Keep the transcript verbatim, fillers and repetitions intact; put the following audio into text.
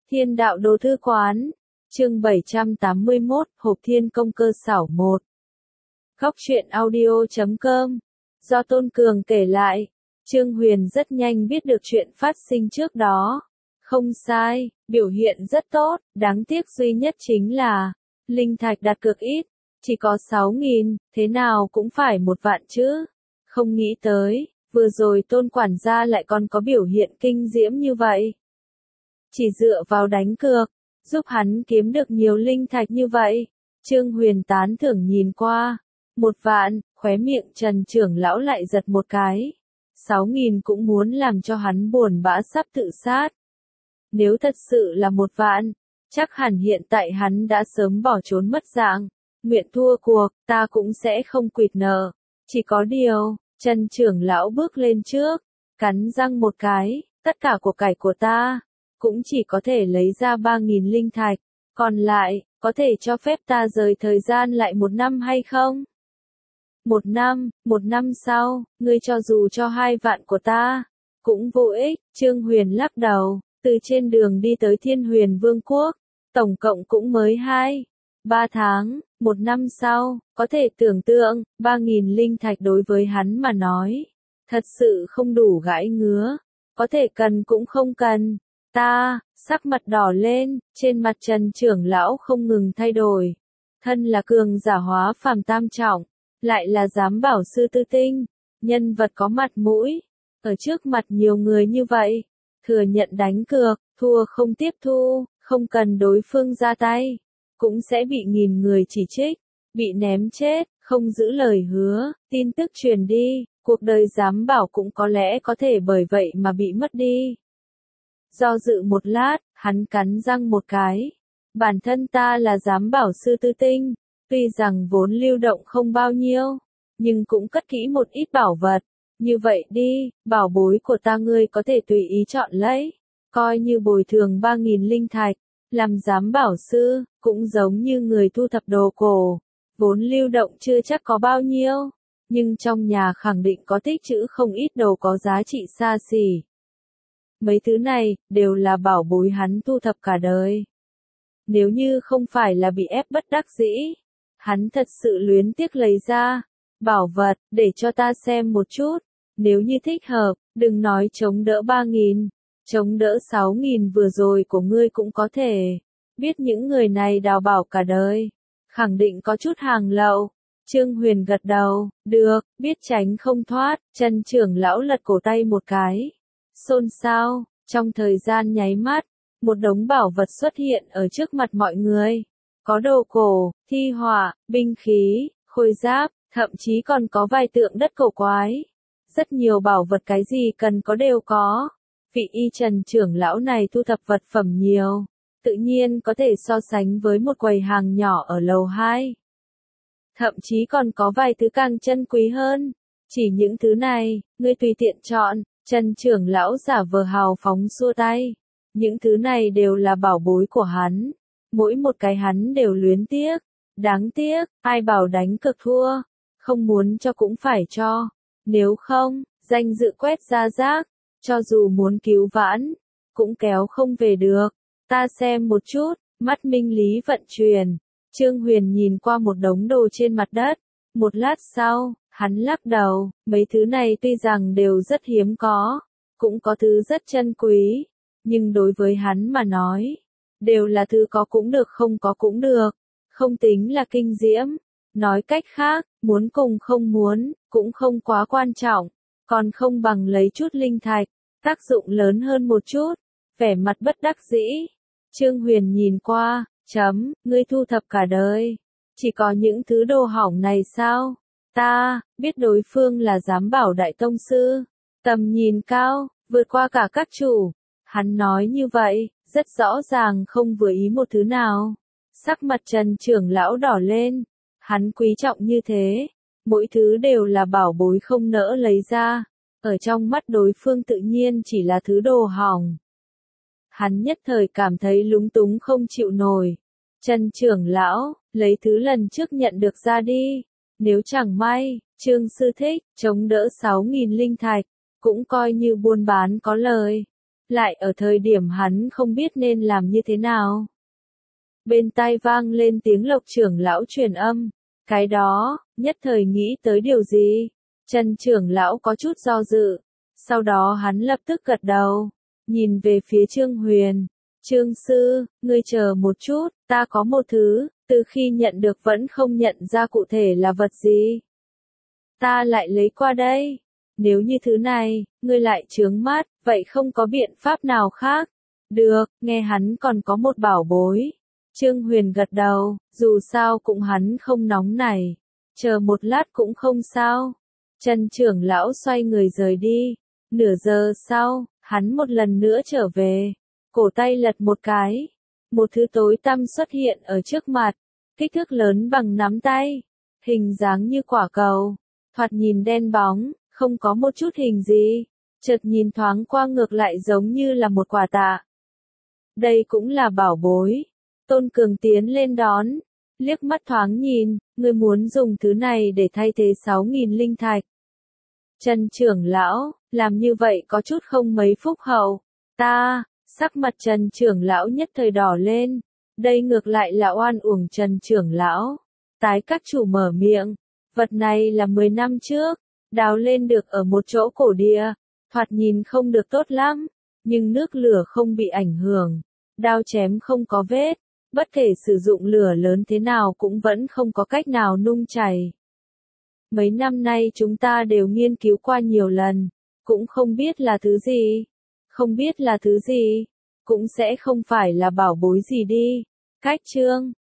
Thiên đạo đồ thư quán, chương bảy trăm tám mươi mốt, hộp thiên công cơ xảo một. Góc truyện audio chấm com, do Tôn Cường kể lại, Trương Huyền rất nhanh biết được chuyện phát sinh trước đó. Không sai, biểu hiện rất tốt, đáng tiếc duy nhất chính là, linh thạch đặt cược ít, chỉ có sáu nghìn, thế nào cũng phải một vạn chứ. Không nghĩ tới, vừa rồi Tôn quản gia lại còn có biểu hiện kinh diễm như vậy. Chỉ dựa vào đánh cược, giúp hắn kiếm được nhiều linh thạch như vậy. Trương Huyền tán thưởng nhìn qua. Một vạn, khóe miệng Trần trưởng lão lại giật một cái. Sáu nghìn cũng muốn làm cho hắn buồn bã sắp tự sát. Nếu thật sự là một vạn, chắc hẳn hiện tại hắn đã sớm bỏ trốn mất dạng. Nguyện thua cuộc, ta cũng sẽ không quỵt nợ. Chỉ có điều, Trần trưởng lão bước lên trước, cắn răng một cái, tất cả của cải của ta, cũng chỉ có thể lấy ra ba nghìn linh thạch, còn lại, có thể cho phép ta rời thời gian lại một năm hay không? Một năm, một năm sau, ngươi cho dù cho hai vạn của ta, cũng vô ích. Trương Huyền lắc đầu, từ trên đường đi tới Thiên Huyền Vương quốc, tổng cộng cũng mới hai, ba tháng, một năm sau, có thể tưởng tượng, ba nghìn linh thạch đối với hắn mà nói, thật sự không đủ gãi ngứa, có thể cần cũng không cần. Ta, sắc mặt đỏ lên, trên mặt Trần trưởng lão không ngừng thay đổi. Thân là cường giả hóa phàm tam trọng, lại là giám bảo sư tư tinh, nhân vật có mặt mũi, ở trước mặt nhiều người như vậy, thừa nhận đánh cược, thua không tiếp thu, không cần đối phương ra tay, cũng sẽ bị nghìn người chỉ trích, bị ném chết, không giữ lời hứa, tin tức truyền đi, cuộc đời giám bảo cũng có lẽ có thể bởi vậy mà bị mất đi. Do dự một lát, hắn cắn răng một cái. Bản thân ta là giám bảo sư tư tinh, tuy rằng vốn lưu động không bao nhiêu, nhưng cũng cất kỹ một ít bảo vật. Như vậy đi, bảo bối của ta ngươi có thể tùy ý chọn lấy, coi như bồi thường ba nghìn linh thạch. Làm giám bảo sư, cũng giống như người thu thập đồ cổ, vốn lưu động chưa chắc có bao nhiêu, nhưng trong nhà khẳng định có tích trữ không ít đồ có giá trị xa xỉ. Mấy thứ này, đều là bảo bối hắn thu thập cả đời. Nếu như không phải là bị ép bất đắc dĩ, hắn thật sự luyến tiếc lấy ra. Bảo vật, để cho ta xem một chút. Nếu như thích hợp, đừng nói chống đỡ ba nghìn. Chống đỡ sáu nghìn vừa rồi của ngươi cũng có thể. Biết những người này đào bảo cả đời. Khẳng định có chút hàng lậu. Trương Huyền gật đầu, được, biết tránh không thoát. Trần trưởng lão lật cổ tay một cái. Xôn xao, trong thời gian nháy mắt, một đống bảo vật xuất hiện ở trước mặt mọi người. Có đồ cổ, thi họa, binh khí, khôi giáp, thậm chí còn có vài tượng đất cổ quái. Rất nhiều bảo vật cái gì cần có đều có. Vị y Trần trưởng lão này thu thập vật phẩm nhiều, tự nhiên có thể so sánh với một quầy hàng nhỏ ở lầu hai. Thậm chí còn có vài thứ càng chân quý hơn. Chỉ những thứ này, ngươi tùy tiện chọn. Trần trưởng lão giả vờ hào phóng xua tay. Những thứ này đều là bảo bối của hắn. Mỗi một cái hắn đều luyến tiếc. Đáng tiếc, ai bảo đánh cược thua. Không muốn cho cũng phải cho. Nếu không, danh dự quét ra rác. Cho dù muốn cứu vãn, cũng kéo không về được. Ta xem một chút, mắt minh lý vận chuyển. Trương Huyền nhìn qua một đống đồ trên mặt đất. Một lát sau, hắn lắc đầu, mấy thứ này tuy rằng đều rất hiếm có, cũng có thứ rất chân quý, nhưng đối với hắn mà nói, đều là thứ có cũng được không có cũng được, không tính là kinh diễm. Nói cách khác, muốn cùng không muốn, cũng không quá quan trọng, còn không bằng lấy chút linh thạch, tác dụng lớn hơn một chút, vẻ mặt bất đắc dĩ. Trương Huyền nhìn qua, chấm, ngươi thu thập cả đời, chỉ có những thứ đồ hỏng này sao? Ta, biết đối phương là giám bảo đại tông sư, tầm nhìn cao, vượt qua cả các chủ. Hắn nói như vậy, rất rõ ràng không vừa ý một thứ nào. Sắc mặt Trần trưởng lão đỏ lên, hắn quý trọng như thế, mỗi thứ đều là bảo bối không nỡ lấy ra, ở trong mắt đối phương tự nhiên chỉ là thứ đồ hỏng. Hắn nhất thời cảm thấy lúng túng không chịu nổi. Trần trưởng lão, lấy thứ lần trước nhận được ra đi. Nếu chẳng may, Trương sư thích, chống đỡ sáu nghìn linh thạch, cũng coi như buôn bán có lời. lại ở thời điểm hắn không biết nên làm như thế nào. Bên tai vang lên tiếng Lộc trưởng lão truyền âm, cái đó, nhất thời nghĩ tới điều gì? Trần trưởng lão có chút do dự, sau đó hắn lập tức gật đầu, nhìn về phía Trương Huyền. Trương sư, ngươi chờ một chút, ta có một thứ, từ khi nhận được vẫn không nhận ra cụ thể là vật gì. Ta lại lấy qua đây. Nếu như thứ này, ngươi lại chướng mắt, vậy không có biện pháp nào khác. Được, nghe hắn còn có một bảo bối. Trương Huyền gật đầu, dù sao cũng hắn không nóng này. Chờ một lát cũng không sao. Trần trưởng lão xoay người rời đi. Nửa giờ sau, hắn một lần nữa trở về. Cổ tay lật một cái. Một thứ tối tăm xuất hiện ở trước mặt. Kích thước lớn bằng nắm tay. Hình dáng như quả cầu. Thoạt nhìn đen bóng, không có một chút hình gì. Chợt nhìn thoáng qua ngược lại giống như là một quả tạ. Đây cũng là bảo bối. Tôn Cường tiến lên đón. Liếc mắt thoáng nhìn, ngươi muốn dùng thứ này để thay thế sáu nghìn linh thạch. Trần trưởng lão, làm như vậy có chút không mấy phúc hậu. Ta, sắc mặt Trần trưởng lão nhất thời đỏ lên. Đây ngược lại là oan uổng Trần trưởng lão. Tái các chủ mở miệng. Vật này là mười năm trước, đào lên được ở một chỗ cổ địa. Thoạt nhìn không được tốt lắm, nhưng nước lửa không bị ảnh hưởng. Đao chém không có vết. Bất kể sử dụng lửa lớn thế nào cũng vẫn không có cách nào nung chảy. Mấy năm nay chúng ta đều nghiên cứu qua nhiều lần, cũng không biết là thứ gì. Không biết là thứ gì, cũng sẽ không phải là bảo bối gì đi. Cách chương